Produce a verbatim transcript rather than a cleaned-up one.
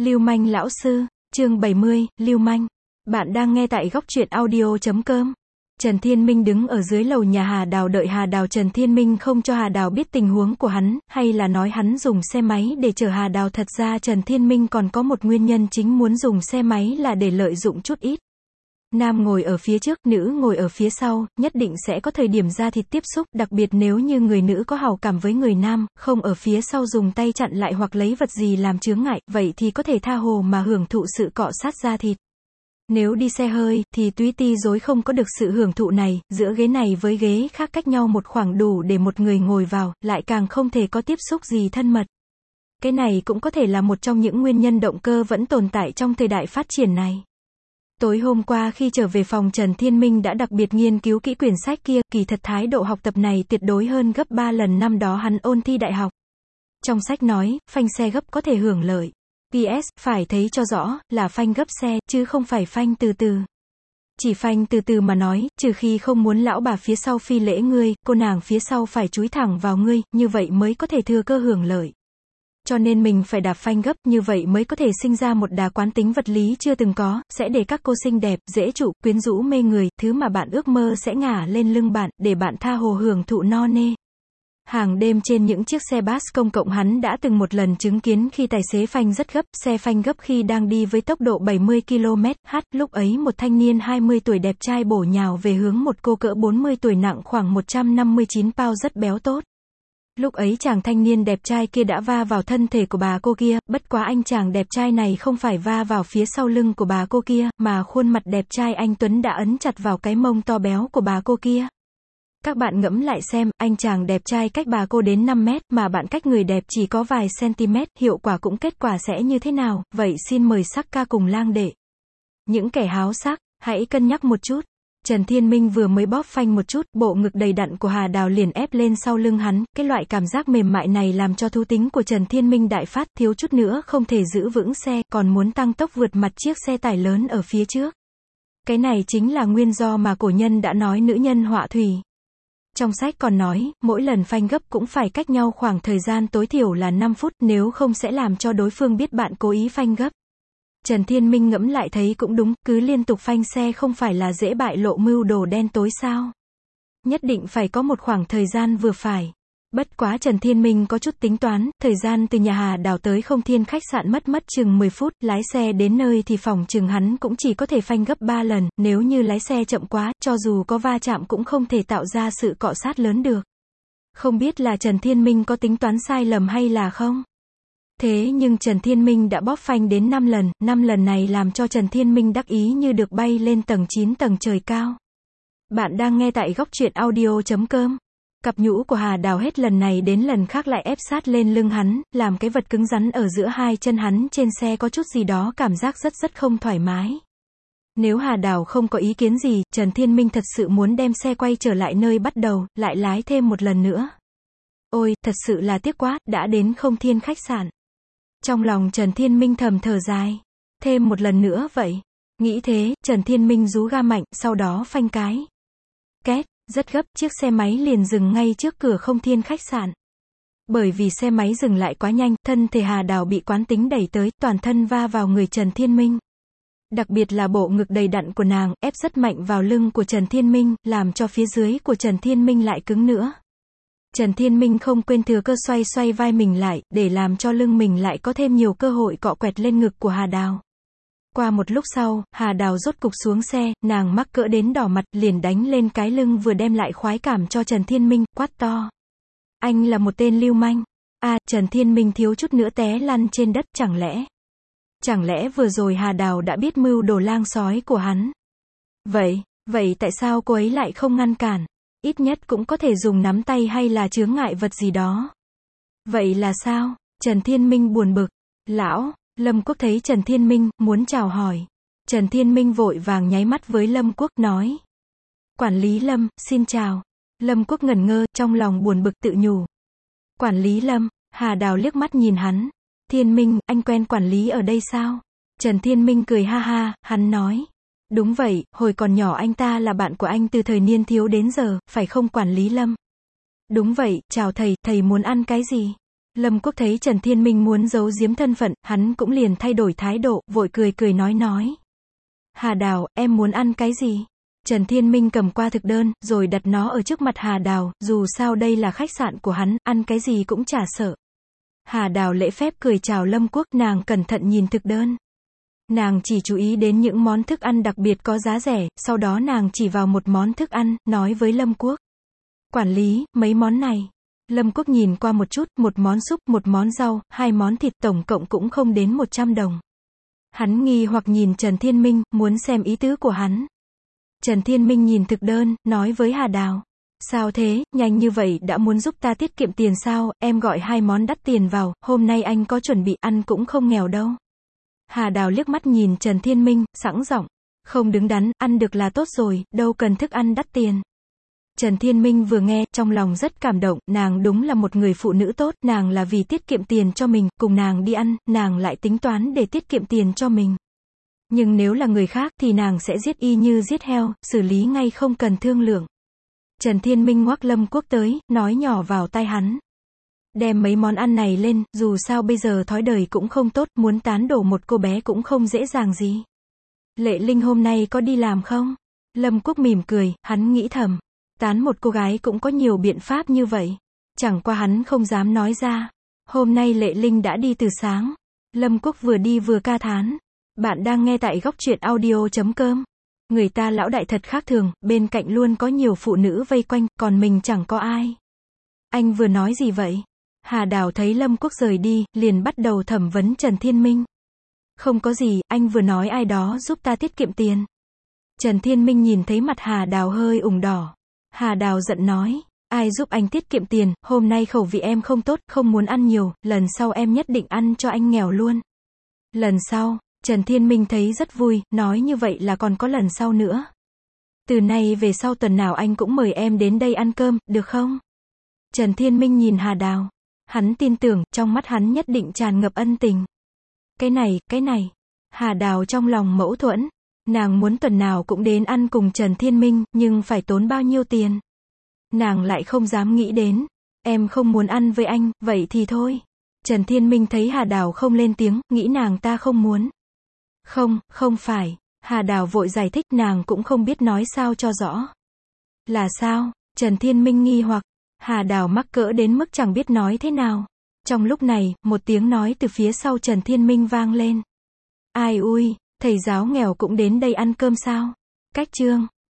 Lưu manh lão sư, chương bảy mươi, Lưu manh. Bạn đang nghe tại góc truyện audio chấm com. Trần Thiên Minh đứng ở dưới lầu nhà Hà Đào đợi Hà Đào. Trần Thiên Minh không cho Hà Đào biết tình huống của hắn, hay là nói hắn dùng xe máy để chở Hà Đào. Thật ra Trần Thiên Minh còn có một nguyên nhân chính muốn dùng xe máy là để lợi dụng chút ít. Nam ngồi ở phía trước, nữ ngồi ở phía sau, nhất định sẽ có thời điểm da thịt tiếp xúc, đặc biệt nếu như người nữ có hảo cảm với người nam, không ở phía sau dùng tay chặn lại hoặc lấy vật gì làm chướng ngại, vậy thì có thể tha hồ mà hưởng thụ sự cọ sát da thịt. Nếu đi xe hơi, thì túy ti dối không có được sự hưởng thụ này, giữa ghế này với ghế khác cách nhau một khoảng đủ để một người ngồi vào, lại càng không thể có tiếp xúc gì thân mật. Cái này cũng có thể là một trong những nguyên nhân động cơ vẫn tồn tại trong thời đại phát triển này. Tối hôm qua khi trở về phòng, Trần Thiên Minh đã đặc biệt nghiên cứu kỹ quyển sách kia, kỳ thật thái độ học tập này tuyệt đối hơn gấp ba lần năm đó hắn ôn thi đại học. Trong sách nói, phanh xe gấp có thể hưởng lợi. pê ét, phải thấy cho rõ, là phanh gấp xe, chứ không phải phanh từ từ. Chỉ phanh từ từ mà nói, trừ khi không muốn lão bà phía sau phi lễ ngươi, cô nàng phía sau phải chúi thẳng vào ngươi, như vậy mới có thể thừa cơ hưởng lợi. Cho nên mình phải đạp phanh gấp, như vậy mới có thể sinh ra một đà quán tính vật lý chưa từng có, sẽ để các cô xinh đẹp, dễ trụ, quyến rũ mê người, thứ mà bạn ước mơ sẽ ngả lên lưng bạn, để bạn tha hồ hưởng thụ no nê. Hàng đêm trên những chiếc xe bus công cộng hắn đã từng một lần chứng kiến khi tài xế phanh rất gấp, xe phanh gấp khi đang đi với tốc độ bảy mươi ki lô mét h, lúc ấy một thanh niên hai mươi tuổi đẹp trai bổ nhào về hướng một cô cỡ bốn mươi tuổi nặng khoảng một trăm năm mươi chín pound rất béo tốt. Lúc ấy chàng thanh niên đẹp trai kia đã va vào thân thể của bà cô kia, bất quá anh chàng đẹp trai này không phải va vào phía sau lưng của bà cô kia, mà khuôn mặt đẹp trai anh Tuấn đã ấn chặt vào cái mông to béo của bà cô kia. Các bạn ngẫm lại xem, anh chàng đẹp trai cách bà cô đến năm mét, mà bạn cách người đẹp chỉ có vài cm, hiệu quả cũng kết quả sẽ như thế nào, vậy xin mời sắc ca cùng lang đệ. Những kẻ háo sắc, hãy cân nhắc một chút. Trần Thiên Minh vừa mới bóp phanh một chút, bộ ngực đầy đặn của Hà Đào liền ép lên sau lưng hắn, cái loại cảm giác mềm mại này làm cho thú tính của Trần Thiên Minh đại phát, thiếu chút nữa không thể giữ vững xe, còn muốn tăng tốc vượt mặt chiếc xe tải lớn ở phía trước. Cái này chính là nguyên do mà cổ nhân đã nói nữ nhân họa thủy. Trong sách còn nói, mỗi lần phanh gấp cũng phải cách nhau khoảng thời gian tối thiểu là năm phút, nếu không sẽ làm cho đối phương biết bạn cố ý phanh gấp. Trần Thiên Minh ngẫm lại thấy cũng đúng, cứ liên tục phanh xe không phải là dễ bại lộ mưu đồ đen tối sao? Nhất định phải có một khoảng thời gian vừa phải. Bất quá Trần Thiên Minh có chút tính toán, thời gian từ nhà Hà Đào tới Không Thiên khách sạn mất mất chừng mười phút, lái xe đến nơi thì phòng chừng hắn cũng chỉ có thể phanh gấp ba lần, nếu như lái xe chậm quá, cho dù có va chạm cũng không thể tạo ra sự cọ sát lớn được. Không biết là Trần Thiên Minh có tính toán sai lầm hay là không? Thế nhưng Trần Thiên Minh đã bóp phanh đến năm lần, năm lần này làm cho Trần Thiên Minh đắc ý như được bay lên tầng chín tầng trời cao. Bạn đang nghe tại góc truyện audio chấm com. Cặp nhũ của Hà Đào hết lần này đến lần khác lại ép sát lên lưng hắn, làm cái vật cứng rắn ở giữa hai chân hắn trên xe có chút gì đó cảm giác rất rất không thoải mái. Nếu Hà Đào không có ý kiến gì, Trần Thiên Minh thật sự muốn đem xe quay trở lại nơi bắt đầu, lại lái thêm một lần nữa. Ôi, thật sự là tiếc quá, đã đến Không Thiên khách sạn. Trong lòng Trần Thiên Minh thầm thở dài. Thêm một lần nữa vậy. Nghĩ thế, Trần Thiên Minh rú ga mạnh, sau đó phanh cái. Két, rất gấp, chiếc xe máy liền dừng ngay trước cửa Không Thiên khách sạn. Bởi vì xe máy dừng lại quá nhanh, thân thể Hà Đào bị quán tính đẩy tới, toàn thân va vào người Trần Thiên Minh. Đặc biệt là bộ ngực đầy đặn của nàng, ép rất mạnh vào lưng của Trần Thiên Minh, làm cho phía dưới của Trần Thiên Minh lại cứng nữa. Trần Thiên Minh không quên thừa cơ xoay xoay vai mình lại, để làm cho lưng mình lại có thêm nhiều cơ hội cọ quẹt lên ngực của Hà Đào. Qua một lúc sau, Hà Đào rốt cục xuống xe, nàng mắc cỡ đến đỏ mặt, liền đánh lên cái lưng vừa đem lại khoái cảm cho Trần Thiên Minh, quát to. Anh là một tên lưu manh. À, Trần Thiên Minh thiếu chút nữa té lăn trên đất, chẳng lẽ? Chẳng lẽ vừa rồi Hà Đào đã biết mưu đồ lang sói của hắn? Vậy, vậy tại sao cô ấy lại không ngăn cản? Ít nhất cũng có thể dùng nắm tay hay là chướng ngại vật gì đó. Vậy là sao? Trần Thiên Minh buồn bực. Lão, Lâm Quốc thấy Trần Thiên Minh, muốn chào hỏi. Trần Thiên Minh vội vàng nháy mắt với Lâm Quốc, nói. Quản lý Lâm, xin chào. Lâm Quốc ngẩn ngơ, trong lòng buồn bực tự nhủ. Quản lý Lâm, Hà Đào liếc mắt nhìn hắn. Thiên Minh, anh quen quản lý ở đây sao? Trần Thiên Minh cười ha ha, hắn nói. Đúng vậy, hồi còn nhỏ anh ta là bạn của anh từ thời niên thiếu đến giờ, phải không quản lý Lâm? Đúng vậy, chào thầy, thầy muốn ăn cái gì? Lâm Quốc thấy Trần Thiên Minh muốn giấu giếm thân phận, hắn cũng liền thay đổi thái độ, vội cười cười nói nói. Hà Đào, em muốn ăn cái gì? Trần Thiên Minh cầm qua thực đơn, rồi đặt nó ở trước mặt Hà Đào, dù sao đây là khách sạn của hắn, ăn cái gì cũng chả sợ. Hà Đào lễ phép cười chào Lâm Quốc, nàng cẩn thận nhìn thực đơn. Nàng chỉ chú ý đến những món thức ăn đặc biệt có giá rẻ, sau đó nàng chỉ vào một món thức ăn, nói với Lâm Quốc. Quản lý, mấy món này. Lâm Quốc nhìn qua một chút, một món súp, một món rau, hai món thịt tổng cộng cũng không đến một trăm đồng. Hắn nghi hoặc nhìn Trần Thiên Minh, muốn xem ý tứ của hắn. Trần Thiên Minh nhìn thực đơn, nói với Hà Đào. Sao thế, nhanh như vậy đã muốn giúp ta tiết kiệm tiền sao, em gọi hai món đắt tiền vào, hôm nay anh có chuẩn bị ăn cũng không nghèo đâu. Hà Đào liếc mắt nhìn Trần Thiên Minh, sẵn giọng. Không đứng đắn, ăn được là tốt rồi, đâu cần thức ăn đắt tiền. Trần Thiên Minh vừa nghe, trong lòng rất cảm động, nàng đúng là một người phụ nữ tốt, nàng là vì tiết kiệm tiền cho mình, cùng nàng đi ăn, nàng lại tính toán để tiết kiệm tiền cho mình. Nhưng nếu là người khác thì nàng sẽ giết y như giết heo, xử lý ngay không cần thương lượng. Trần Thiên Minh ngoắc Lâm Quốc tới, nói nhỏ vào tai hắn. Đem mấy món ăn này lên, dù sao bây giờ thói đời cũng không tốt, muốn tán đổ một cô bé cũng không dễ dàng gì. Lệ Linh hôm nay có đi làm không? Lâm Quốc mỉm cười, hắn nghĩ thầm. Tán một cô gái cũng có nhiều biện pháp như vậy. Chẳng qua hắn không dám nói ra. Hôm nay Lệ Linh đã đi từ sáng. Lâm Quốc vừa đi vừa ca thán. Bạn đang nghe tại góc truyện audio chấm com. Người ta lão đại thật khác thường, bên cạnh luôn có nhiều phụ nữ vây quanh, còn mình chẳng có ai. Anh vừa nói gì vậy? Hà Đào thấy Lâm Quốc rời đi, liền bắt đầu thẩm vấn Trần Thiên Minh. Không có gì, anh vừa nói ai đó giúp ta tiết kiệm tiền. Trần Thiên Minh nhìn thấy mặt Hà Đào hơi ửng đỏ. Hà Đào giận nói, ai giúp anh tiết kiệm tiền, hôm nay khẩu vị em không tốt, không muốn ăn nhiều, lần sau em nhất định ăn cho anh nghèo luôn. Lần sau, Trần Thiên Minh thấy rất vui, nói như vậy là còn có lần sau nữa. Từ nay về sau tuần nào anh cũng mời em đến đây ăn cơm, được không? Trần Thiên Minh nhìn Hà Đào. Hắn tin tưởng, trong mắt hắn nhất định tràn ngập ân tình. Cái này, cái này. Hà Đào trong lòng mâu thuẫn. Nàng muốn tuần nào cũng đến ăn cùng Trần Thiên Minh, nhưng phải tốn bao nhiêu tiền? Nàng lại không dám nghĩ đến. Em không muốn ăn với anh, vậy thì thôi. Trần Thiên Minh thấy Hà Đào không lên tiếng, nghĩ nàng ta không muốn. Không, không phải. Hà Đào vội giải thích, nàng cũng không biết nói sao cho rõ. Là sao? Trần Thiên Minh nghi hoặc. Hà Đào mắc cỡ đến mức chẳng biết nói thế nào. Trong lúc này, một tiếng nói từ phía sau Trần Thiên Minh vang lên. Ai ui, thầy giáo nghèo cũng đến đây ăn cơm sao? Cách chương.